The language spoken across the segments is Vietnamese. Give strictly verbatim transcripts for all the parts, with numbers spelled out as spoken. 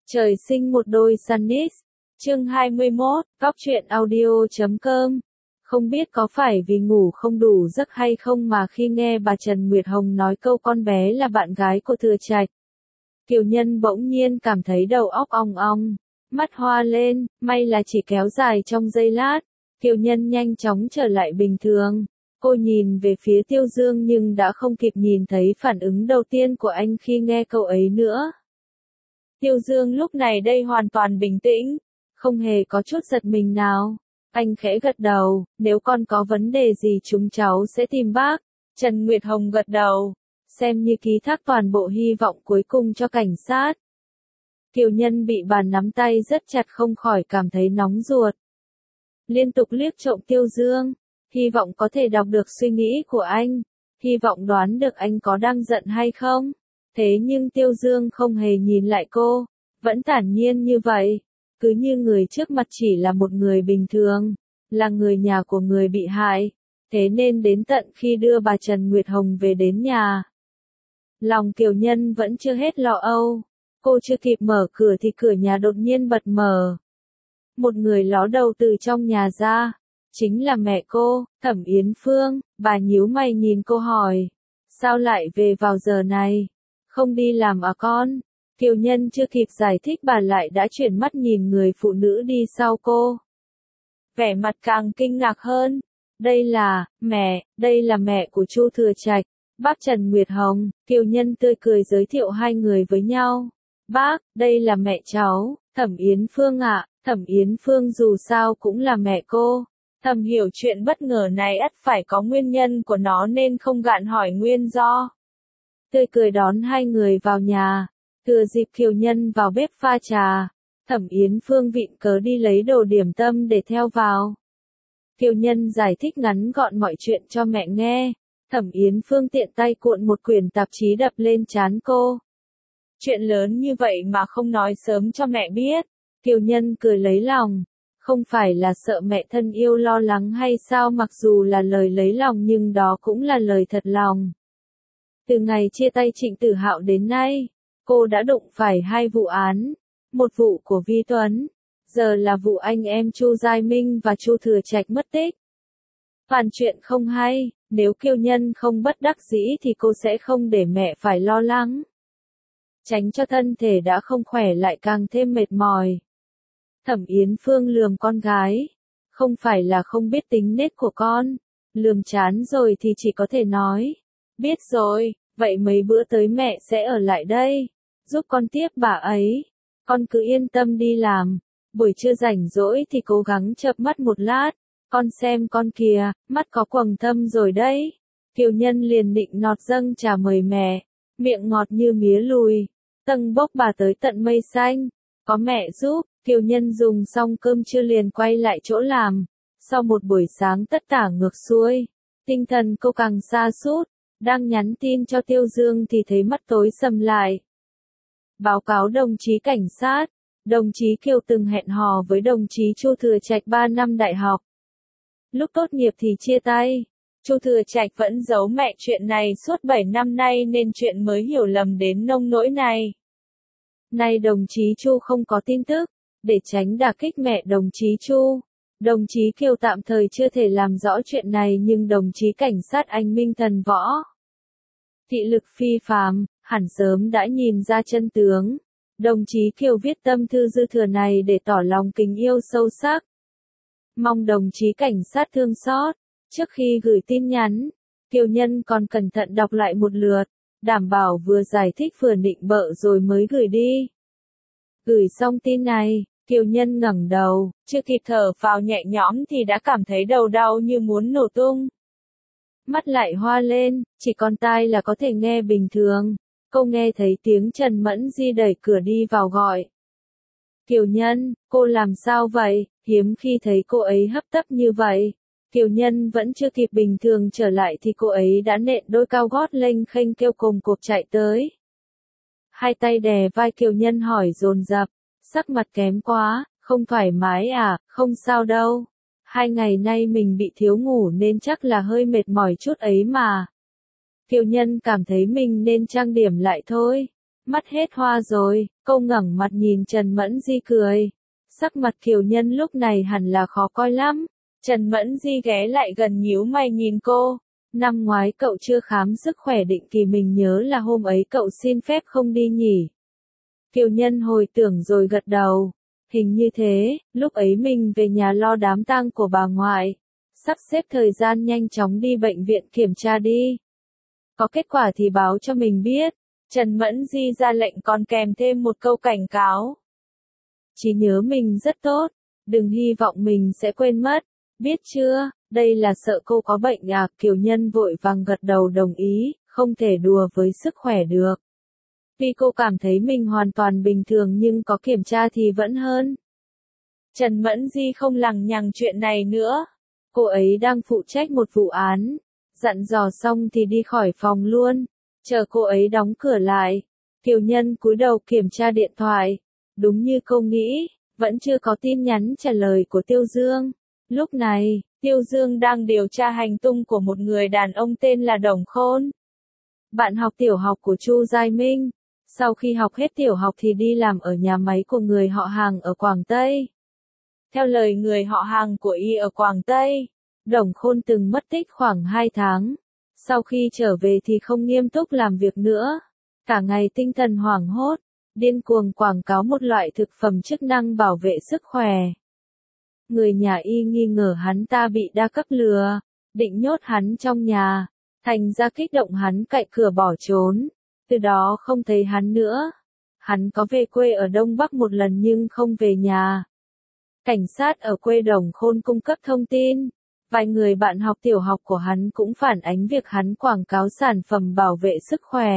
Trời sinh một đôi Sunnis. Chương hai mươi mốt, Góc truyện audio chấm com. Không biết có phải vì ngủ không đủ giấc hay không mà khi nghe bà Trần Nguyệt Hồng nói câu con bé là bạn gái của Thừa Trạch, Kiều Nhân bỗng nhiên cảm thấy đầu óc ong ong, mắt hoa lên, may là chỉ kéo dài trong giây lát. Kiều Nhân nhanh chóng trở lại bình thường. Cô nhìn về phía Tiêu Dương nhưng đã không kịp nhìn thấy phản ứng đầu tiên của anh khi nghe câu ấy nữa. Tiêu Dương lúc này đây hoàn toàn bình tĩnh, không hề có chút giật mình nào. Anh khẽ gật đầu, nếu con có vấn đề gì chúng cháu sẽ tìm bác. Trần Nguyệt Hồng gật đầu, xem như ký thác toàn bộ hy vọng cuối cùng cho cảnh sát. Kiều Nhân bị bà nắm tay rất chặt không khỏi cảm thấy nóng ruột. Liên tục liếc trộm Tiêu Dương, hy vọng có thể đọc được suy nghĩ của anh, hy vọng đoán được anh có đang giận hay không. Thế nhưng Tiêu Dương không hề nhìn lại cô, vẫn thản nhiên như vậy, cứ như người trước mặt chỉ là một người bình thường, là người nhà của người bị hại. Thế nên đến tận khi đưa bà Trần Nguyệt Hồng về đến nhà, lòng Kiều Nhân vẫn chưa hết lo âu. Cô chưa kịp mở cửa thì cửa nhà đột nhiên bật mở. Một người ló đầu từ trong nhà ra, chính là mẹ cô, Thẩm Yến Phương. Bà nhíu mày nhìn cô hỏi, sao lại về vào giờ này? Không đi làm à con? Kiều Nhân chưa kịp giải thích bà lại đã chuyển mắt nhìn người phụ nữ đi sau cô. Vẻ mặt càng kinh ngạc hơn. Đây là, mẹ, đây là mẹ của Chu Thừa Trạch, bác Trần Nguyệt Hồng. Kiều Nhân tươi cười giới thiệu hai người với nhau. Bác, đây là mẹ cháu, Thẩm Yến Phương ạ. Thẩm Yến Phương dù sao cũng là mẹ cô. Thẩm hiểu chuyện bất ngờ này ắt phải có nguyên nhân của nó nên không gạn hỏi nguyên do. Tươi cười đón hai người vào nhà. Thừa dịp Kiều Nhân vào bếp pha trà, Thẩm Yến Phương vịn cớ đi lấy đồ điểm tâm để theo vào. Kiều Nhân giải thích ngắn gọn mọi chuyện cho mẹ nghe. Thẩm Yến Phương tiện tay cuộn một quyển tạp chí đập lên trán cô. Chuyện lớn như vậy mà không nói sớm cho mẹ biết. Kiều Nhân cười lấy lòng. Không phải là sợ mẹ thân yêu lo lắng hay sao, mặc dù là lời lấy lòng nhưng đó cũng là lời thật lòng. Từ ngày chia tay Trịnh Tử Hạo đến nay, cô đã đụng phải hai vụ án. Một vụ của Vi Tuấn, giờ là vụ anh em Chu Giai Minh và Chu Thừa Trạch mất tích. Phàn chuyện không hay, nếu Kiều Nhân không bất đắc dĩ thì cô sẽ không để mẹ phải lo lắng. Tránh cho thân thể đã không khỏe lại càng thêm mệt mỏi. Thẩm Yến Phương lườm con gái. Không phải là không biết tính nết của con. Lườm chán rồi thì chỉ có thể nói. Biết rồi, vậy mấy bữa tới mẹ sẽ ở lại đây, giúp con tiếp bà ấy. Con cứ yên tâm đi làm. Buổi trưa rảnh rỗi thì cố gắng chợp mắt một lát. Con xem con kìa, mắt có quầng thâm rồi đấy. Kiều Nhân liền định nọt dâng trà mời mẹ. Miệng ngọt như mía lùi. Tâng bốc bà tới tận mây xanh. Có mẹ giúp, Kiều Nhân dùng xong cơm trưa liền quay lại chỗ làm. Sau một buổi sáng tất tả ngược xuôi, tinh thần cô càng sa sút. Đang nhắn tin cho Tiêu Dương thì thấy mắt tối sầm lại. Báo cáo đồng chí cảnh sát, đồng chí Kiều từng hẹn hò với đồng chí Chu Thừa Trạch ba năm đại học. Lúc tốt nghiệp thì chia tay. Chu Thừa Trạch vẫn giấu mẹ chuyện này suốt bảy năm nay nên chuyện mới hiểu lầm đến nông nỗi này. Nay đồng chí Chu không có tin tức, để tránh đả kích mẹ đồng chí Chu, đồng chí Kiều tạm thời chưa thể làm rõ chuyện này nhưng đồng chí cảnh sát anh Minh thần võ, thị lực phi phàm, hẳn sớm đã nhìn ra chân tướng. Đồng chí Kiều viết tâm thư dư thừa này để tỏ lòng kính yêu sâu sắc. Mong đồng chí cảnh sát thương xót. Trước khi gửi tin nhắn, Kiều Nhân còn cẩn thận đọc lại một lượt, đảm bảo vừa giải thích vừa nịnh bợ rồi mới gửi đi. Gửi xong tin này, Kiều Nhân ngẩng đầu, chưa kịp thở phào nhẹ nhõm thì đã cảm thấy đầu đau như muốn nổ tung. Mắt lại hoa lên, chỉ còn tai là có thể nghe bình thường. Cô nghe thấy tiếng Trần Mẫn Di đẩy cửa đi vào gọi. Kiều Nhân, cô làm sao vậy? Hiếm khi thấy cô ấy hấp tấp như vậy. Kiều Nhân vẫn chưa kịp bình thường trở lại thì cô ấy đã nện đôi cao gót lênh khênh kêu cồm cộp chạy tới. Hai tay đè vai Kiều Nhân hỏi dồn dập, sắc mặt kém quá, không thoải mái à? Không sao đâu. Hai ngày nay mình bị thiếu ngủ nên chắc là hơi mệt mỏi chút ấy mà. Kiều Nhân cảm thấy mình nên trang điểm lại thôi. Mắt hết hoa rồi, cô ngẩng mặt nhìn Trần Mẫn Di cười. Sắc mặt Kiều Nhân lúc này hẳn là khó coi lắm. Trần Mẫn Di ghé lại gần nhíu mày nhìn cô. Năm ngoái cậu chưa khám sức khỏe định kỳ, mình nhớ là hôm ấy cậu xin phép không đi nhỉ. Kiều Nhân hồi tưởng rồi gật đầu. Hình như thế, lúc ấy mình về nhà lo đám tang của bà ngoại. Sắp xếp thời gian nhanh chóng đi bệnh viện kiểm tra đi. Có kết quả thì báo cho mình biết. Trần Mẫn Di ra lệnh còn kèm thêm một câu cảnh cáo. Trí nhớ mình rất tốt, đừng hy vọng mình sẽ quên mất, biết chưa, đây là sợ cô có bệnh à? Kiều Nhân vội vàng gật đầu đồng ý, không thể đùa với sức khỏe được. Vì cô cảm thấy mình hoàn toàn bình thường nhưng có kiểm tra thì vẫn hơn. Trần Mẫn Di không lằng nhằng chuyện này nữa. Cô ấy đang phụ trách một vụ án. Dặn dò xong thì đi khỏi phòng luôn. Chờ cô ấy đóng cửa lại. Kiều Nhân cúi đầu kiểm tra điện thoại. Đúng như cô nghĩ, vẫn chưa có tin nhắn trả lời của Tiêu Dương. Lúc này, Tiêu Dương đang điều tra hành tung của một người đàn ông tên là Đồng Khôn. Bạn học tiểu học của Chu Giai Minh. Sau khi học hết tiểu học thì đi làm ở nhà máy của người họ hàng ở Quảng Tây. Theo lời người họ hàng của y ở Quảng Tây, Đồng Khôn từng mất tích khoảng hai tháng. Sau khi trở về thì không nghiêm túc làm việc nữa. Cả ngày tinh thần hoảng hốt, điên cuồng quảng cáo một loại thực phẩm chức năng bảo vệ sức khỏe. Người nhà y nghi ngờ hắn ta bị đa cấp lừa, định nhốt hắn trong nhà, thành ra kích động hắn cậy cửa bỏ trốn. Từ đó không thấy hắn nữa. Hắn có về quê ở Đông Bắc một lần nhưng không về nhà. Cảnh sát ở quê Đồng Khôn cung cấp thông tin. Vài người bạn học tiểu học của hắn cũng phản ánh việc hắn quảng cáo sản phẩm bảo vệ sức khỏe.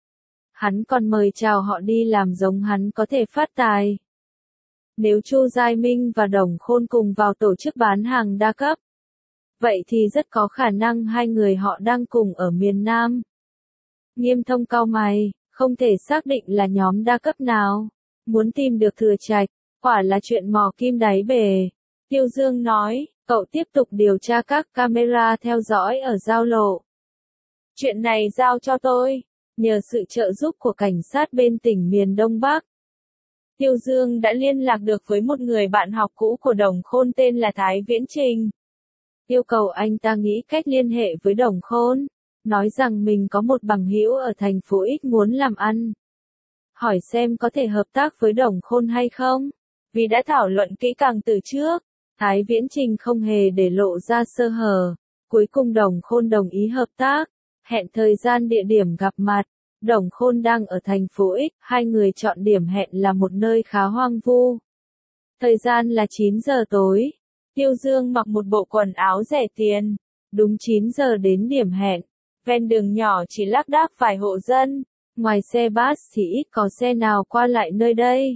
Hắn còn mời chào họ đi làm giống hắn có thể phát tài. Nếu Chu Giai Minh và Đồng Khôn cùng vào tổ chức bán hàng đa cấp, vậy thì rất có khả năng hai người họ đang cùng ở miền Nam. Nghiêm Thông cau mày, không thể xác định là nhóm đa cấp nào. Muốn tìm được Thừa Trạch, quả là chuyện mò kim đáy bể. Tiêu Dương nói, cậu tiếp tục điều tra các camera theo dõi ở giao lộ. Chuyện này giao cho tôi, nhờ sự trợ giúp của cảnh sát bên tỉnh miền Đông Bắc. Tiêu Dương đã liên lạc được với một người bạn học cũ của Đồng Khôn tên là Thái Viễn Trình. Yêu cầu anh ta nghĩ cách liên hệ với Đồng Khôn. Nói rằng mình có một bằng hữu ở thành phố X muốn làm ăn. Hỏi xem có thể hợp tác với Đồng Khôn hay không. Vì đã thảo luận kỹ càng từ trước, Thái Viễn Trình không hề để lộ ra sơ hở. Cuối cùng Đồng Khôn đồng ý hợp tác. Hẹn thời gian địa điểm gặp mặt. Đồng Khôn đang ở thành phố X. Hai người chọn điểm hẹn là một nơi khá hoang vu. Thời gian là chín giờ tối. Tiêu Dương mặc một bộ quần áo rẻ tiền. Đúng chín giờ đến điểm hẹn. Ven đường nhỏ chỉ lác đác vài hộ dân, ngoài xe bus thì ít có xe nào qua lại nơi đây.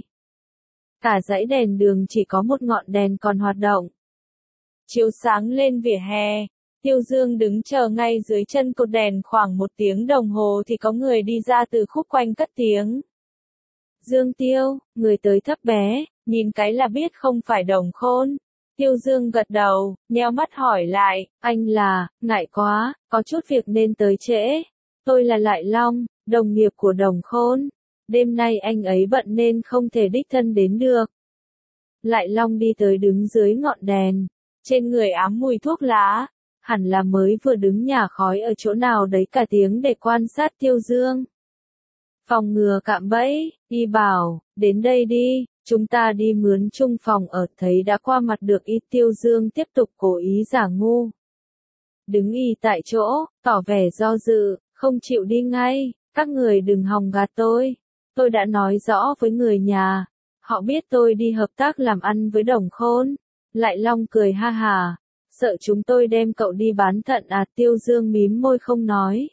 Cả dãy đèn đường chỉ có một ngọn đèn còn hoạt động. Chiếu sáng lên vỉa hè, Tiêu Dương đứng chờ ngay dưới chân cột đèn khoảng một tiếng đồng hồ thì có người đi ra từ khúc quanh cất tiếng. Dương Tiêu, người tới thấp bé, nhìn cái là biết không phải Đồng Khôn. Tiêu Dương gật đầu, nheo mắt hỏi lại, anh là, ngại quá, có chút việc nên tới trễ. Tôi là Lại Long, đồng nghiệp của Đồng Khôn. Đêm nay anh ấy bận nên không thể đích thân đến được. Lại Long đi tới đứng dưới ngọn đèn. Trên người ám mùi thuốc lá. Hẳn là mới vừa đứng nhả khói ở chỗ nào đấy cả tiếng để quan sát Tiêu Dương. Phòng ngừa cạm bẫy, y bảo, đến đây đi. Chúng ta đi mướn chung phòng ở, thấy đã qua mặt được y. Tiêu Dương tiếp tục cố ý giả ngu. Đứng y tại chỗ, tỏ vẻ do dự, không chịu đi ngay. Các người đừng hòng gạt tôi. Tôi đã nói rõ với người nhà. Họ biết tôi đi hợp tác làm ăn với Đồng Khôn. Lại Long cười ha hà. Sợ chúng tôi đem cậu đi bán thận à? Tiêu Dương mím môi không nói.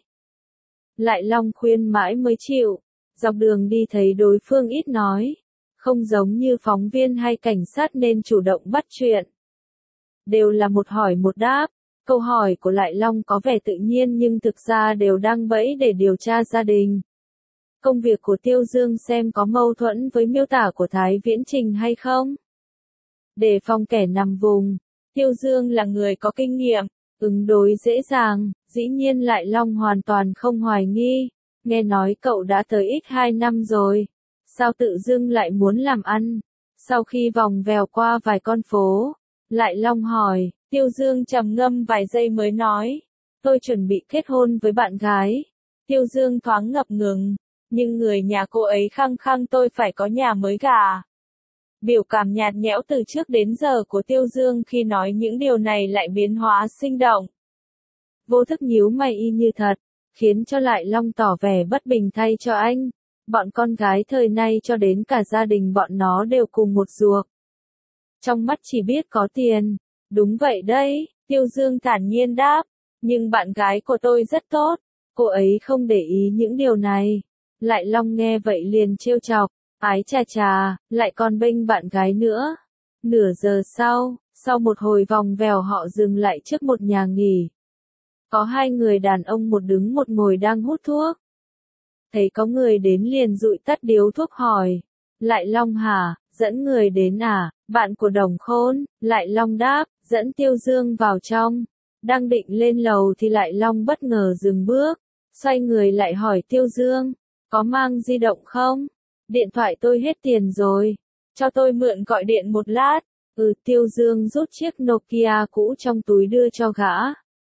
Lại Long khuyên mãi mới chịu. Dọc đường đi thấy đối phương ít nói. Không giống như phóng viên hay cảnh sát nên chủ động bắt chuyện. Đều là một hỏi một đáp. Câu hỏi của Lại Long có vẻ tự nhiên nhưng thực ra đều đang bẫy để điều tra gia đình. Công việc của Tiêu Dương xem có mâu thuẫn với miêu tả của Thái Viễn Trình hay không. Để phòng kẻ nằm vùng, Tiêu Dương là người có kinh nghiệm, ứng đối dễ dàng, dĩ nhiên Lại Long hoàn toàn không hoài nghi. nghe nói cậu đã tới ít hai năm rồi, sao tự dưng lại muốn làm ăn? Sau khi vòng vèo qua vài con phố, Lại Long hỏi, Tiêu Dương trầm ngâm vài giây mới nói, tôi chuẩn bị kết hôn với bạn gái. Tiêu Dương thoáng ngập ngừng, nhưng người nhà cô ấy khăng khăng tôi phải có nhà mới gả. Biểu cảm nhạt nhẽo từ trước đến giờ của Tiêu Dương khi nói những điều này lại biến hóa sinh động. Vô thức nhíu mày y như thật, khiến cho Lại Long tỏ vẻ bất bình thay cho anh. Bọn con gái thời nay cho đến cả gia đình bọn nó đều cùng một ruột. Trong mắt chỉ biết có tiền. Đúng vậy đấy, Tiêu Dương thản nhiên đáp. Nhưng bạn gái của tôi rất tốt, cô ấy không để ý những điều này. Lại Long nghe vậy liền trêu chọc, ái chà chà, lại còn bênh bạn gái nữa. Nửa giờ sau, sau một hồi vòng vèo họ dừng lại trước một nhà nghỉ. Có hai người đàn ông một đứng một ngồi đang hút thuốc. Thấy có người đến liền dụi tắt điếu thuốc hỏi, Lại Long hả, dẫn người đến à, bạn của Đồng Khôn? Lại Long đáp, dẫn Tiêu Dương vào trong. Đang định lên lầu thì Lại Long bất ngờ dừng bước, xoay người lại hỏi Tiêu Dương, có mang di động không? Điện thoại tôi hết tiền rồi, cho tôi mượn gọi điện một lát. Ừ, Tiêu Dương rút chiếc Nokia cũ trong túi đưa cho gã.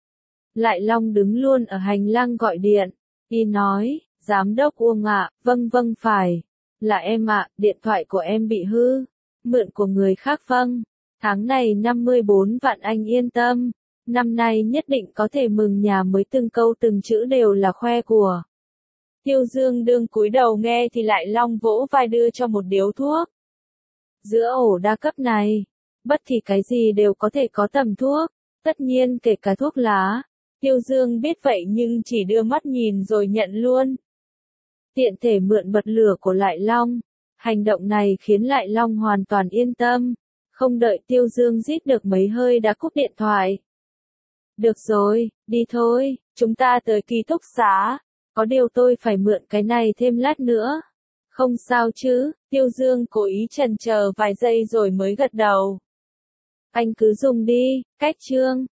Lại Long đứng luôn ở hành lang gọi điện, y nói, giám đốc Uông ạ, vâng vâng phải, là em ạ, điện thoại của em bị hư, mượn của người khác vâng, tháng này năm mươi bốn vạn anh yên tâm, năm nay nhất định có thể mừng nhà mới, từng câu từng chữ đều là khoe của. Tiêu Dương đương cúi đầu nghe thì Lại Long vỗ vai đưa cho một điếu thuốc. Giữa ổ đa cấp này, bất thì cái gì đều có thể có tầm thuốc, tất nhiên kể cả thuốc lá. Tiêu Dương biết vậy nhưng chỉ đưa mắt nhìn rồi nhận luôn. Tiện thể mượn bật lửa của Lại Long. Hành động này khiến Lại Long hoàn toàn yên tâm. Không đợi Tiêu Dương rít được mấy hơi đã cúp điện thoại. Được rồi, đi thôi, chúng ta tới ký túc xá. Có điều tôi phải mượn cái này thêm lát nữa. Không sao chứ, Tiêu Dương cố ý chần chờ vài giây rồi mới gật đầu. Anh cứ dùng đi, cách Trương.